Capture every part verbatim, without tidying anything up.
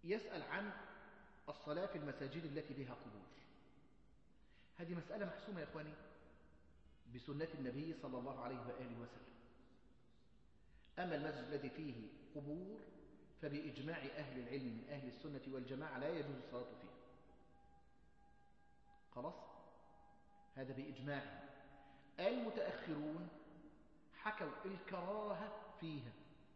يسأل عن الصلاة في المساجد التي بها قبور. هذه مسألة محسومة يا إخواني بسنة النبي صلى الله عليه وآله وسلم. أما المسجد الذي فيه قبور فبإجماع أهل العلم من أهل السنة والجماعة لا يجوز الصلاة فيه. خلاص، هذا بإجماع. المتأخرون حكوا الكراهة فيها.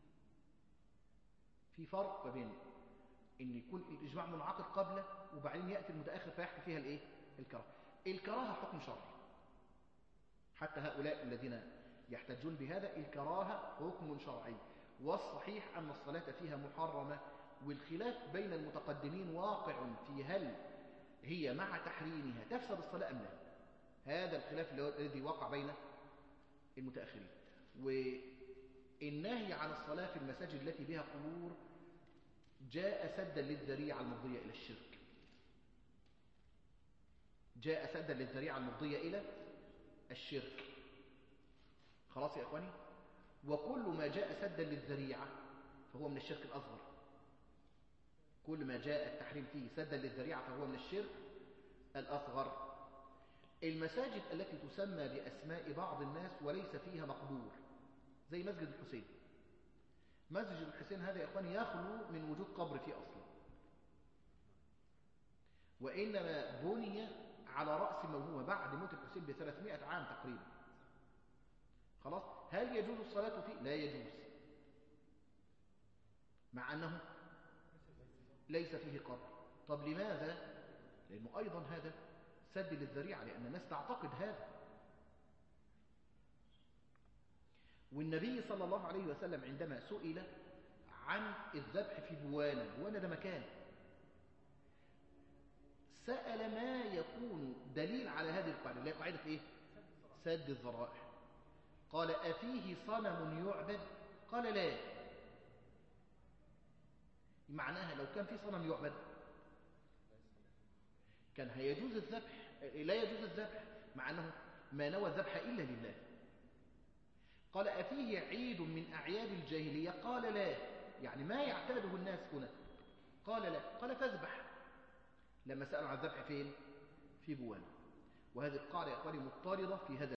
في فرق بين إن يكون الإجماع منعقد قبله وبعدين يأتي المتأخر فيحكي فيها الإيه؟ الكراهة. الكراهة حكم شرعي، حتى هؤلاء الذين يحتجون بهذا الكراهة حكم شرعي، والصحيح أن الصلاة فيها محرمة، والخلاف بين المتقدمين واقع في هل هي مع تحريمها تفسد الصلاة أم لا. هذا الخلاف الذي وقع بين المتأخرين. والنهي عن الصلاة في المساجد التي بها قبور جاء سدا للذريعة المفضية إلى الشرك. جاء سدا للذريعة المفضية إلى الشرك. خلاص يا إخواني، وكل ما جاء سدا للذريعة فهو من الشرك الأصغر. كل ما جاء التحريم فيه سدا للذريعة فهو من الشرك الأصغر. المساجد التي تسمى بأسماء بعض الناس وليس فيها مقبور زي مسجد الحسين. مسجد الحسين هذا يا إخواني يخلو من وجود قبر فيه أصلا، وإنما بني على رأس موهومة بعد موت الحسين بثلاثمائة عام تقريبا. خلاص، هل يجوز الصلاة فيه؟ لا يجوز، مع أنه ليس فيه قبر. طب لماذا؟ لأنه أيضا هذا سد للذريعة، لأن الناس تعتقد هذا. والنبي صلى الله عليه وسلم عندما سئل عن الذبح في بوانا، بوانا ده مكان، سأل ما يكون دليل على هذه القاعدة، اللي هي قاعدة إيه؟ سد الذرائع. قال: أفيه صنم يعبد؟ قال: لا. معناها لو كان في صنم يعبد كان هيجوز الذبح، لا يجوز الذبح، مع أنه ما نوى الذبح إلا لله. قال: أفيه عيد من أعياد الجاهلية؟ قال: لا. يعني ما يعتاده الناس هنا. قال: لا. قال: فاذبح. لما سألوا عن الذبح فين؟ في بوانا. وهذه القاعدة يا أخواني مضطردة في هذا